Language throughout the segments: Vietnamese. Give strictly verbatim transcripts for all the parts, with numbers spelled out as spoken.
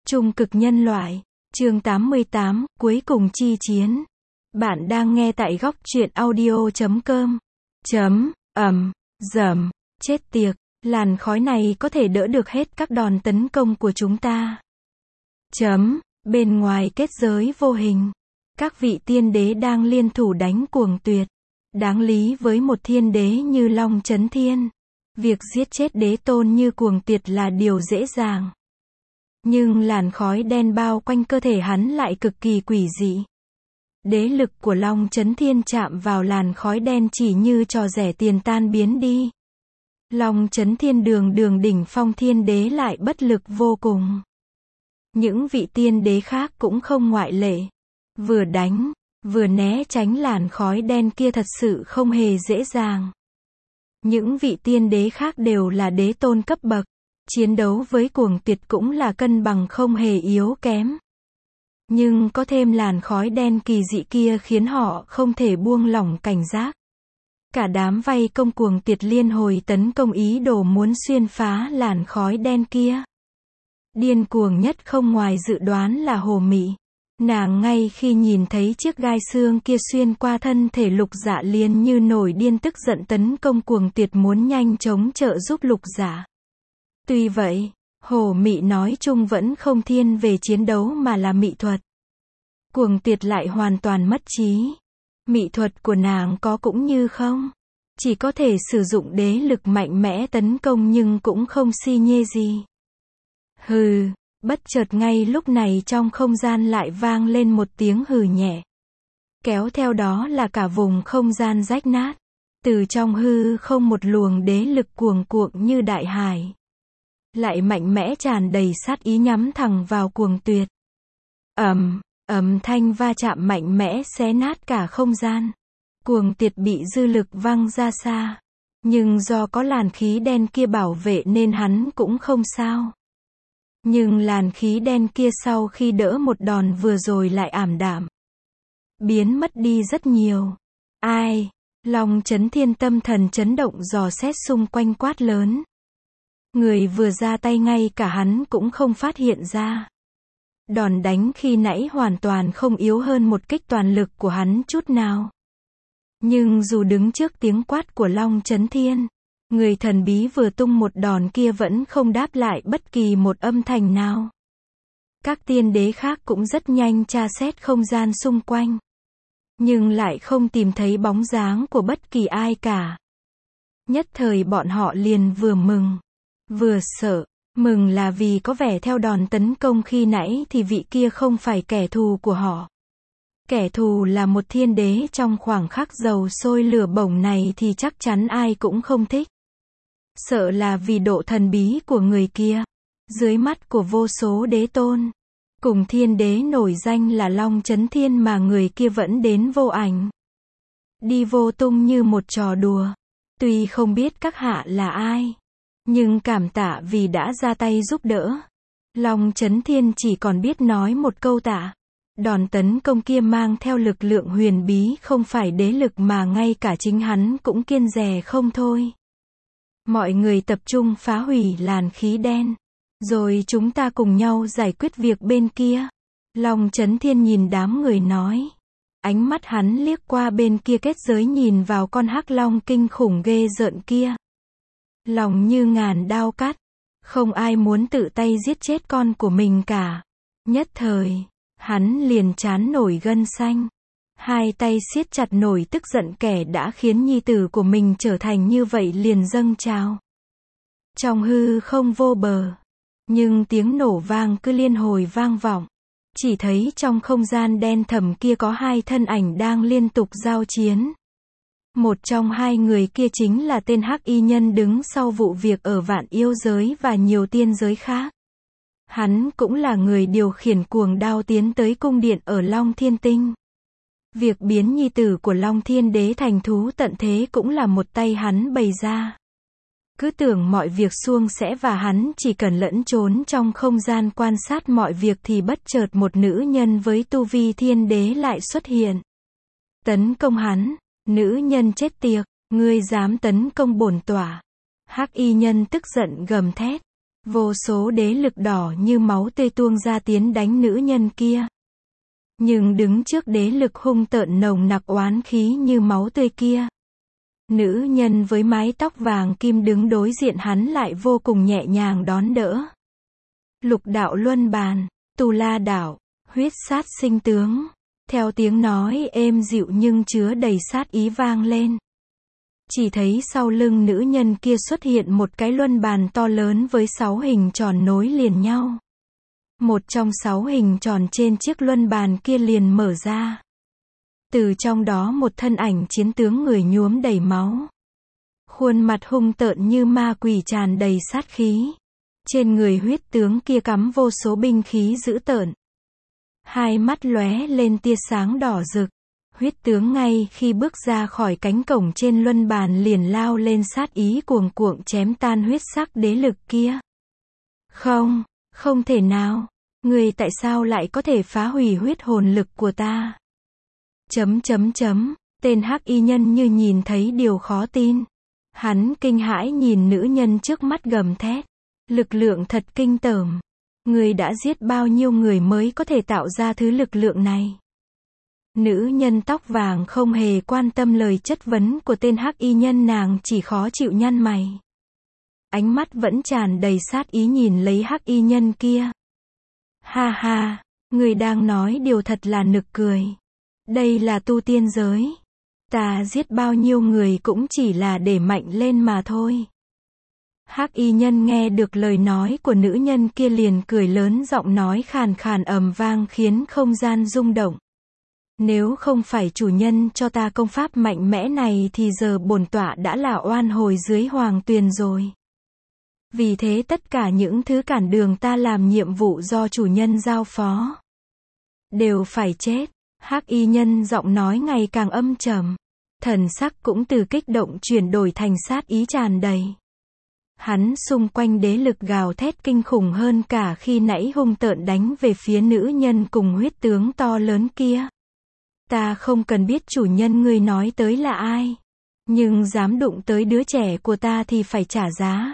Trung cực nhân loại. Chương tám mươi tám, cuối cùng chi chiến. Bạn đang nghe tại góc truyện audio chấm com. Chấm, ầm, dầm, chết tiệt, làn khói này có thể đỡ được hết các đòn tấn công của chúng ta. Chấm, bên ngoài kết giới vô hình. Các vị tiên đế đang liên thủ đánh cuồng tuyệt. Đáng lý với một thiên đế như Long Chấn Thiên. Việc giết chết đế tôn như cuồng tuyệt là điều dễ dàng. Nhưng làn khói đen bao quanh cơ thể hắn lại cực kỳ quỷ dị. Đế lực của Long Chấn Thiên chạm vào làn khói đen chỉ như trò rẻ tiền tan biến đi. Long Chấn Thiên đường đường đỉnh phong thiên đế lại bất lực vô cùng. Những vị tiên đế khác cũng không ngoại lệ. Vừa đánh, vừa né tránh làn khói đen kia thật sự không hề dễ dàng. Những vị tiên đế khác đều là đế tôn cấp bậc. Chiến đấu với cuồng tuyệt cũng là cân bằng không hề yếu kém. Nhưng có thêm làn khói đen kỳ dị kia khiến họ không thể buông lỏng cảnh giác. Cả đám vây công cuồng tuyệt liên hồi tấn công ý đồ muốn xuyên phá làn khói đen kia. Điên cuồng nhất không ngoài dự đoán là Hồ Mị. Nàng ngay khi nhìn thấy chiếc gai xương kia xuyên qua thân thể Lục Dạ liền như nổi điên tức giận tấn công cuồng tuyệt muốn nhanh chóng trợ giúp Lục Dạ. Tuy vậy, Hồ Mị nói chung vẫn không thiên về chiến đấu mà là mị thuật. Cuồng tuyệt lại hoàn toàn mất trí. Mị thuật của nàng có cũng như không. Chỉ có thể sử dụng đế lực mạnh mẽ tấn công nhưng cũng không si nhê gì. Hừ, bất chợt ngay lúc này trong không gian lại vang lên một tiếng hừ nhẹ. Kéo theo đó là cả vùng không gian rách nát. Từ trong hư không một luồng đế lực cuồng cuộn như đại hải. Lại mạnh mẽ tràn đầy sát ý nhắm thẳng vào cuồng tuyệt. Ầm, ầm thanh va chạm mạnh mẽ xé nát cả không gian. Cuồng tuyệt bị dư lực văng ra xa. Nhưng do có làn khí đen kia bảo vệ nên hắn cũng không sao. Nhưng làn khí đen kia sau khi đỡ một đòn vừa rồi lại ảm đạm. Biến mất đi rất nhiều. Ai? Long Chấn Thiên tâm thần chấn động dò xét xung quanh quát lớn. Người vừa ra tay ngay cả hắn cũng không phát hiện ra. Đòn đánh khi nãy hoàn toàn không yếu hơn một kích toàn lực của hắn chút nào. Nhưng dù đứng trước tiếng quát của Long Chấn Thiên, người thần bí vừa tung một đòn kia vẫn không đáp lại bất kỳ một âm thanh nào. Các tiên đế khác cũng rất nhanh tra xét không gian xung quanh. Nhưng lại không tìm thấy bóng dáng của bất kỳ ai cả. Nhất thời bọn họ liền vừa mừng, vừa sợ. Mừng là vì có vẻ theo đòn tấn công khi nãy thì vị kia không phải kẻ thù của họ. Kẻ thù là một thiên đế trong khoảng khắc dầu sôi lửa bỏng này thì chắc chắn ai cũng không thích. Sợ là vì độ thần bí của người kia. Dưới mắt của vô số đế tôn. Cùng thiên đế nổi danh là Long Chấn Thiên mà người kia vẫn đến vô ảnh. Đi vô tung như một trò đùa. Tuy không biết các hạ là ai. Nhưng cảm tạ vì đã ra tay giúp đỡ. Long Chấn Thiên chỉ còn biết nói một câu tạ. Đòn tấn công kia mang theo lực lượng huyền bí không phải đế lực mà ngay cả chính hắn cũng kiêng dè không thôi. Mọi người tập trung phá hủy làn khí đen. Rồi chúng ta cùng nhau giải quyết việc bên kia. Long Chấn Thiên nhìn đám người nói. Ánh mắt hắn liếc qua bên kia kết giới nhìn vào con hắc long kinh khủng ghê rợn kia. Lòng như ngàn đao cắt. Không ai muốn tự tay giết chết con của mình cả. Nhất thời, hắn liền trán nổi gân xanh. Hai tay siết chặt nổi tức giận kẻ đã khiến nhi tử của mình trở thành như vậy liền dâng trào. Trong hư không vô bờ. Nhưng tiếng nổ vang cứ liên hồi vang vọng. Chỉ thấy trong không gian đen thẳm kia có hai thân ảnh đang liên tục giao chiến. Một trong hai người kia chính là tên hắc y nhân đứng sau vụ việc ở Vạn Yêu giới và nhiều tiên giới khác. Hắn cũng là người điều khiển cuồng đao tiến tới cung điện ở Long Thiên Tinh. Việc biến nhi tử của Long Thiên Đế thành thú tận thế cũng là một tay hắn bày ra. Cứ tưởng mọi việc suông sẽ và hắn chỉ cần lẫn trốn trong không gian quan sát mọi việc thì bất chợt một nữ nhân với tu vi thiên đế lại xuất hiện. Tấn công hắn. Nữ nhân chết tiệt, ngươi dám tấn công bổn tỏa. Hắc y nhân tức giận gầm thét. Vô số đế lực đỏ như máu tươi tuôn ra tiến đánh nữ nhân kia. Nhưng đứng trước đế lực hung tợn nồng nặc oán khí như máu tươi kia, nữ nhân với mái tóc vàng kim đứng đối diện hắn lại vô cùng nhẹ nhàng đón đỡ. Lục đạo luân bàn, Tu La đạo, huyết sát sinh tướng. Theo tiếng nói êm dịu nhưng chứa đầy sát ý vang lên. Chỉ thấy sau lưng nữ nhân kia xuất hiện một cái luân bàn to lớn với sáu hình tròn nối liền nhau. Một trong sáu hình tròn trên chiếc luân bàn kia liền mở ra. Từ trong đó một thân ảnh chiến tướng người nhuốm đầy máu. Khuôn mặt hung tợn như ma quỷ tràn đầy sát khí. Trên người huyết tướng kia cắm vô số binh khí dữ tợn. Hai mắt lóe lên tia sáng đỏ rực. Huyết tướng ngay khi bước ra khỏi cánh cổng trên luân bàn liền lao lên sát ý cuồng cuộn chém tan huyết sắc đế lực kia. Không, không thể nào. Người tại sao lại có thể phá hủy huyết hồn lực của ta? Chấm chấm chấm, tên hắc y nhân như nhìn thấy điều khó tin. Hắn kinh hãi nhìn nữ nhân trước mắt gầm thét. Lực lượng thật kinh tởm. Người đã giết bao nhiêu người mới có thể tạo ra thứ lực lượng này? Nữ nhân tóc vàng không hề quan tâm lời chất vấn của tên hắc y nhân, nàng chỉ khó chịu nhăn mày. Ánh mắt vẫn tràn đầy sát ý nhìn lấy hắc y nhân kia. Ha ha, người đang nói điều thật là nực cười. Đây là tu tiên giới. Ta giết bao nhiêu người cũng chỉ là để mạnh lên mà thôi. Hắc y nhân nghe được lời nói của nữ nhân kia liền cười lớn, giọng nói khàn khàn ầm vang khiến không gian rung động. Nếu không phải chủ nhân cho ta công pháp mạnh mẽ này thì giờ bổn tọa đã là oan hồi dưới hoàng tuyền rồi. Vì thế tất cả những thứ cản đường ta làm nhiệm vụ do chủ nhân giao phó đều phải chết. Hắc y nhân giọng nói ngày càng âm trầm, thần sắc cũng từ kích động chuyển đổi thành sát ý tràn đầy. Hắn xung quanh đế lực gào thét kinh khủng hơn cả khi nãy, hung tợn đánh về phía nữ nhân cùng huyết tướng to lớn kia. Ta không cần biết chủ nhân ngươi nói tới là ai, nhưng dám đụng tới đứa trẻ của ta thì phải trả giá.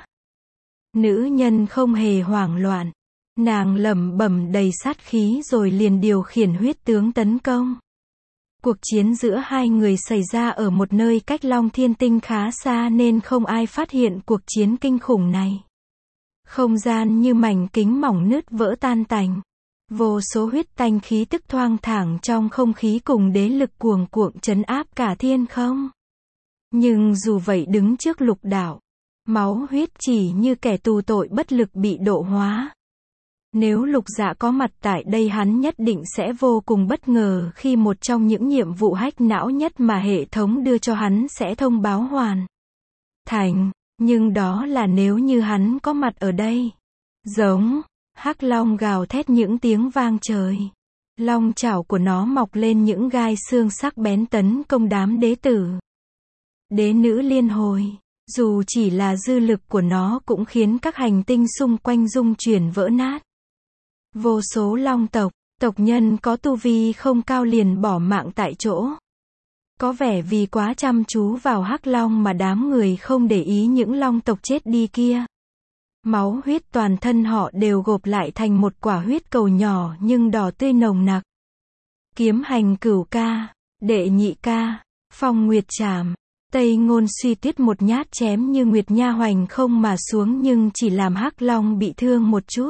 Nữ nhân không hề hoảng loạn, nàng lẩm bẩm đầy sát khí rồi liền điều khiển huyết tướng tấn công. Cuộc chiến giữa hai người xảy ra ở một nơi cách Long Thiên Tinh khá xa nên không ai phát hiện cuộc chiến kinh khủng này. Không gian như mảnh kính mỏng nứt vỡ tan tành. Vô số huyết tanh khí tức thoang thoảng trong không khí cùng đế lực cuồng cuộn trấn áp cả thiên không. Nhưng dù vậy đứng trước lục đạo, máu huyết chỉ như kẻ tù tội bất lực bị độ hóa. Nếu Lục Dạ có mặt tại đây hắn nhất định sẽ vô cùng bất ngờ khi một trong những nhiệm vụ hack não nhất mà hệ thống đưa cho hắn sẽ thông báo hoàn thành. Nhưng đó là nếu như hắn có mặt ở đây. Giống, hắc long gào thét những tiếng vang trời. Long chảo của nó mọc lên những gai xương sắc bén tấn công đám đế tử. Đế nữ liên hồi. Dù chỉ là dư lực của nó cũng khiến các hành tinh xung quanh rung chuyển vỡ nát. Vô số long tộc, tộc nhân có tu vi không cao liền bỏ mạng tại chỗ. Có vẻ vì quá chăm chú vào hắc long mà đám người không để ý những long tộc chết đi kia. Máu huyết toàn thân họ đều gộp lại thành một quả huyết cầu nhỏ nhưng đỏ tươi nồng nặc. Kiếm hành cửu ca, đệ nhị ca, phong nguyệt trảm, Tây Ngôn Suy Tuyết một nhát chém như nguyệt nha hoành không mà xuống nhưng chỉ làm hắc long bị thương một chút.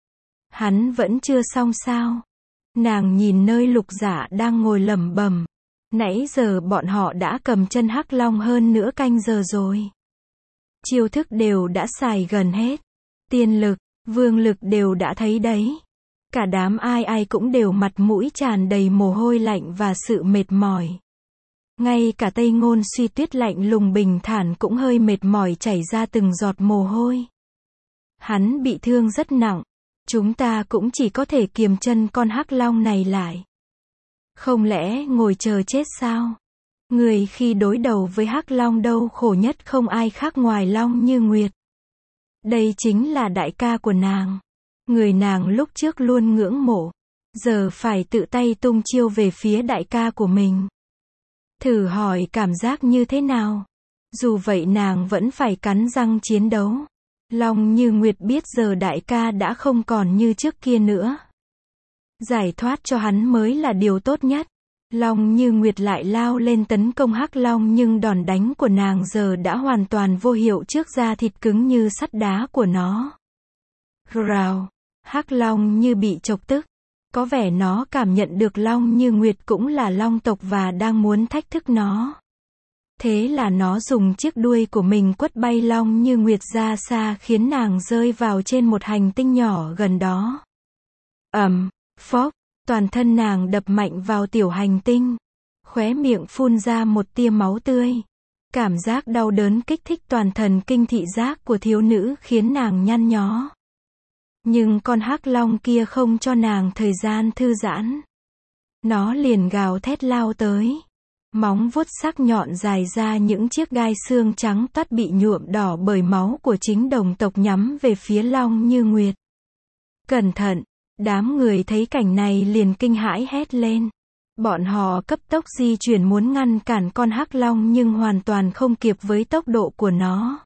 Hắn vẫn chưa xong sao? Nàng nhìn nơi Lục Dạ đang ngồi lẩm bẩm. Nãy giờ bọn họ đã cầm chân hắc long hơn nửa canh giờ rồi. Chiêu thức đều đã xài gần hết. Tiên lực, vương lực đều đã thấy đấy. Cả đám ai ai cũng đều mặt mũi tràn đầy mồ hôi lạnh và sự mệt mỏi. Ngay cả Tây Ngôn Suy Tuyết lạnh lùng bình thản cũng hơi mệt mỏi chảy ra từng giọt mồ hôi. Hắn bị thương rất nặng. Chúng ta cũng chỉ có thể kiềm chân con hắc long này lại. Không lẽ ngồi chờ chết sao? Người khi đối đầu với hắc long đau khổ nhất không ai khác ngoài Long Như Nguyệt. Đây chính là đại ca của nàng. Người nàng lúc trước luôn ngưỡng mộ. Giờ phải tự tay tung chiêu về phía đại ca của mình. Thử hỏi cảm giác như thế nào? Dù vậy nàng vẫn phải cắn răng chiến đấu. Long Như Nguyệt biết giờ đại ca đã không còn như trước kia nữa. Giải thoát cho hắn mới là điều tốt nhất. Long Như Nguyệt lại lao lên tấn công Hắc Long, nhưng đòn đánh của nàng giờ đã hoàn toàn vô hiệu trước da thịt cứng như sắt đá của nó. Rào, Hắc Long như bị chọc tức. Có vẻ nó cảm nhận được Long Như Nguyệt cũng là long tộc và đang muốn thách thức nó. Thế là nó dùng chiếc đuôi của mình quất bay Long Như Nguyệt ra xa, khiến nàng rơi vào trên một hành tinh nhỏ gần đó. Ầm, phốc, toàn thân nàng đập mạnh vào tiểu hành tinh. Khóe miệng phun ra một tia máu tươi. Cảm giác đau đớn kích thích toàn thần kinh thị giác của thiếu nữ khiến nàng nhăn nhó. Nhưng con Hắc Long kia không cho nàng thời gian thư giãn. Nó liền gào thét lao tới. Móng vuốt sắc nhọn dài ra những chiếc gai xương trắng toát bị nhuộm đỏ bởi máu của chính đồng tộc nhắm về phía Long Như Nguyệt. Cẩn thận! Đám người thấy cảnh này liền kinh hãi hét lên. Bọn họ cấp tốc di chuyển muốn ngăn cản con Hắc Long nhưng hoàn toàn không kịp với tốc độ của nó.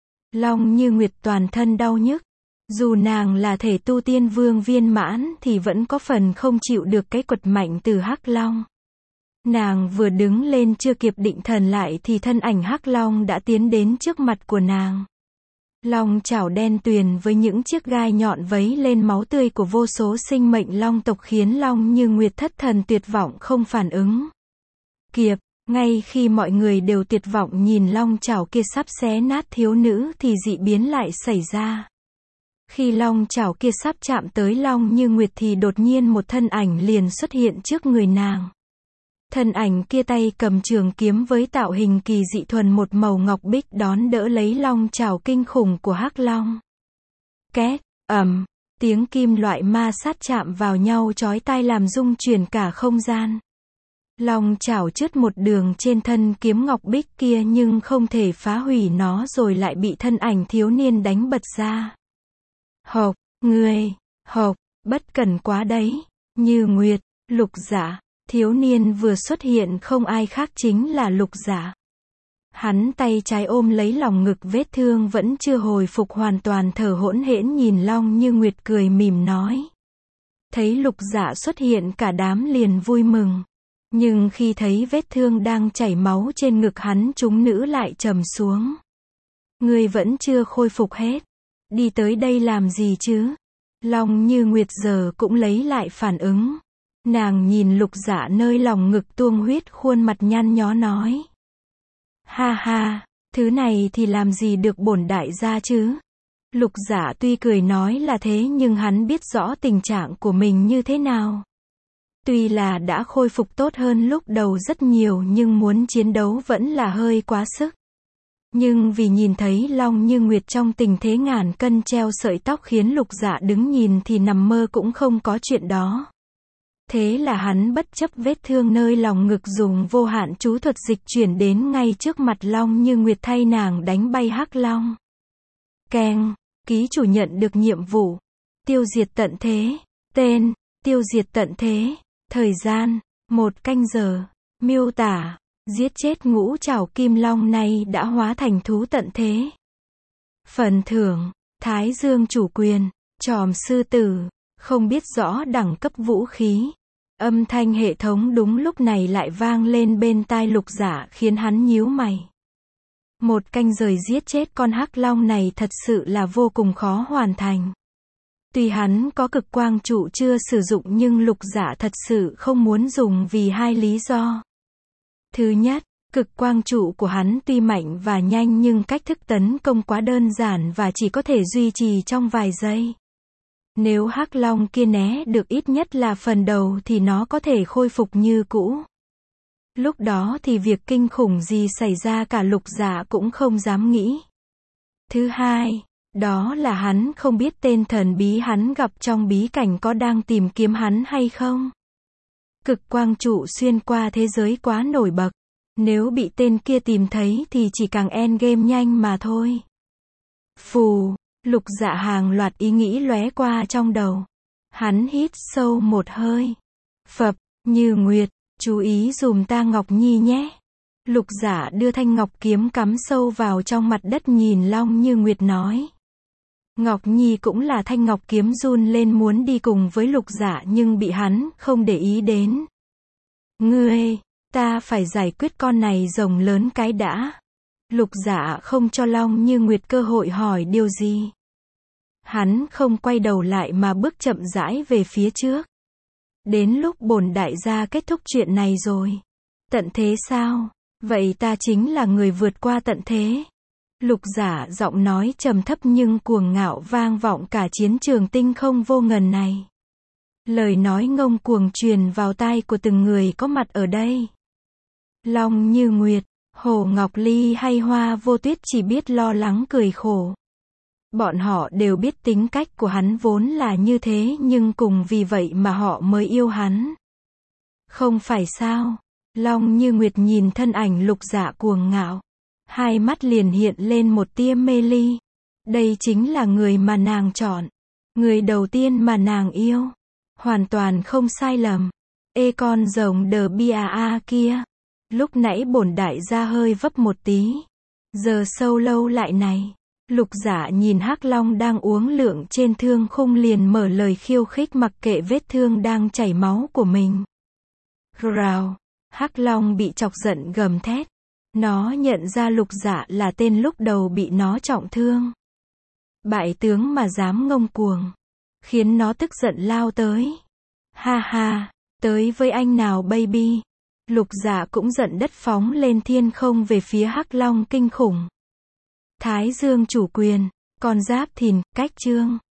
Long Như Nguyệt toàn thân đau nhức. Dù nàng là thể tu tiên vương viên mãn thì vẫn có phần không chịu được cái quật mạnh từ Hắc Long. Nàng vừa đứng lên chưa kịp định thần lại thì thân ảnh Hắc Long đã tiến đến trước mặt của nàng. Long chảo đen tuyền với những chiếc gai nhọn vấy lên máu tươi của vô số sinh mệnh long tộc khiến Long Như Nguyệt thất thần tuyệt vọng không phản ứng. Kịp, ngay khi mọi người đều tuyệt vọng nhìn long chảo kia sắp xé nát thiếu nữ thì dị biến lại xảy ra. Khi long chảo kia sắp chạm tới Long Như Nguyệt thì đột nhiên một thân ảnh liền xuất hiện trước người nàng. Thân ảnh kia tay cầm trường kiếm với tạo hình kỳ dị thuần một màu ngọc bích đón đỡ lấy long chảo kinh khủng của Hắc Long. Két, ầm, tiếng kim loại ma sát chạm vào nhau chói tai làm rung chuyển cả không gian. Long chảo chứt một đường trên thân kiếm ngọc bích kia nhưng không thể phá hủy nó rồi lại bị thân ảnh thiếu niên đánh bật ra. Hộc, người, hộc, bất cẩn quá đấy. Như Nguyệt, Lục Giả. Thiếu niên vừa xuất hiện không ai khác chính là Lục Giả. Hắn tay trái ôm lấy lòng ngực vết thương vẫn chưa hồi phục hoàn toàn thở hổn hển nhìn Long Như Nguyệt cười mỉm nói. Thấy Lục Giả xuất hiện cả đám liền vui mừng. Nhưng khi thấy vết thương đang chảy máu trên ngực hắn chúng nữ lại trầm xuống. Ngươi vẫn chưa khôi phục hết. Đi tới đây làm gì chứ? Long Như Nguyệt giờ cũng lấy lại phản ứng. Nàng nhìn Lục Giả nơi lòng ngực tuông huyết khuôn mặt nhăn nhó nói. Ha ha, thứ này thì làm gì được bổn đại gia chứ? Lục Giả tuy cười nói là thế nhưng hắn biết rõ tình trạng của mình như thế nào. Tuy là đã khôi phục tốt hơn lúc đầu rất nhiều nhưng muốn chiến đấu vẫn là hơi quá sức. Nhưng vì nhìn thấy Long Như Nguyệt trong tình thế ngàn cân treo sợi tóc khiến Lục Giả đứng nhìn thì nằm mơ cũng không có chuyện đó. Thế là hắn bất chấp vết thương nơi lòng ngực dùng vô hạn chú thuật dịch chuyển đến ngay trước mặt Long Như Nguyệt thay nàng đánh bay Hắc Long. Keng, ký chủ nhận được nhiệm vụ. Tiêu diệt tận thế. Tên, tiêu diệt tận thế. Thời gian, một canh giờ. Miêu tả, giết chết ngũ trảo kim long này đã hóa thành thú tận thế. Phần thưởng, Thái Dương chủ quyền, tròm sư tử. Không biết rõ đẳng cấp vũ khí. Âm thanh hệ thống đúng lúc này lại vang lên bên tai Lục Giả khiến hắn nhíu mày. Một canh giờ giết chết con Hắc Long này thật sự là vô cùng khó hoàn thành. Tuy hắn có cực quang trụ chưa sử dụng nhưng Lục Giả thật sự không muốn dùng vì hai lý do. Thứ nhất, cực quang trụ của hắn tuy mạnh và nhanh nhưng cách thức tấn công quá đơn giản và chỉ có thể duy trì trong vài giây. Nếu Hắc Long kia né được ít nhất là phần đầu thì nó có thể khôi phục như cũ. Lúc đó thì việc kinh khủng gì xảy ra cả Lục Giả cũng không dám nghĩ. Thứ hai, đó là hắn không biết tên thần bí hắn gặp trong bí cảnh có đang tìm kiếm hắn hay không. Cực quang trụ xuyên qua thế giới quá nổi bật. Nếu bị tên kia tìm thấy thì chỉ càng endgame nhanh mà thôi. Phù, Lục Dạ hàng loạt ý nghĩ lóe qua trong đầu. Hắn hít sâu một hơi. Phập, Như Nguyệt, chú ý dùm ta Ngọc Nhi nhé. Lục Dạ đưa thanh ngọc kiếm cắm sâu vào trong mặt đất nhìn Long Như Nguyệt nói. Ngọc Nhi cũng là thanh ngọc kiếm run lên muốn đi cùng với Lục Dạ nhưng bị hắn không để ý đến. Ngươi, ta phải giải quyết con này rồng lớn cái đã. Lục Dạ không cho Long Như Nguyệt cơ hội hỏi điều gì. Hắn không quay đầu lại mà bước chậm rãi về phía trước. Đến lúc bổn đại gia kết thúc chuyện này rồi. Tận thế sao? Vậy ta chính là người vượt qua tận thế. Lục Giả giọng nói trầm thấp nhưng cuồng ngạo vang vọng cả chiến trường tinh không vô ngần này. Lời nói ngông cuồng truyền vào tai của từng người có mặt ở đây. Long Như Nguyệt, Hồ Ngọc Ly hay Hoa Vô Tuyết chỉ biết lo lắng cười khổ. Bọn họ đều biết tính cách của hắn vốn là như thế nhưng cùng vì vậy mà họ mới yêu hắn. Không phải sao? Long Như Nguyệt nhìn thân ảnh Lục Dạ cuồng ngạo. Hai mắt liền hiện lên một tia mê ly. Đây chính là người mà nàng chọn. Người đầu tiên mà nàng yêu. Hoàn toàn không sai lầm. Ê con rồng đờ bia a kia. Lúc nãy bổn đại gia hơi vấp một tí. Giờ sâu lâu lại này. Lục Dạ nhìn Hắc Long đang uống lượng trên thương khung liền mở lời khiêu khích mặc kệ vết thương đang chảy máu của mình. Rào. Hắc Long bị chọc giận gầm thét. Nó nhận ra Lục Dạ là tên lúc đầu bị nó trọng thương. Bại tướng mà dám ngông cuồng. Khiến nó tức giận lao tới. Ha ha, tới với anh nào baby. Lục Dạ cũng giận đất phóng lên thiên không về phía Hắc Long kinh khủng. Thái Dương chủ quyền, con giáp thìn, cách chương.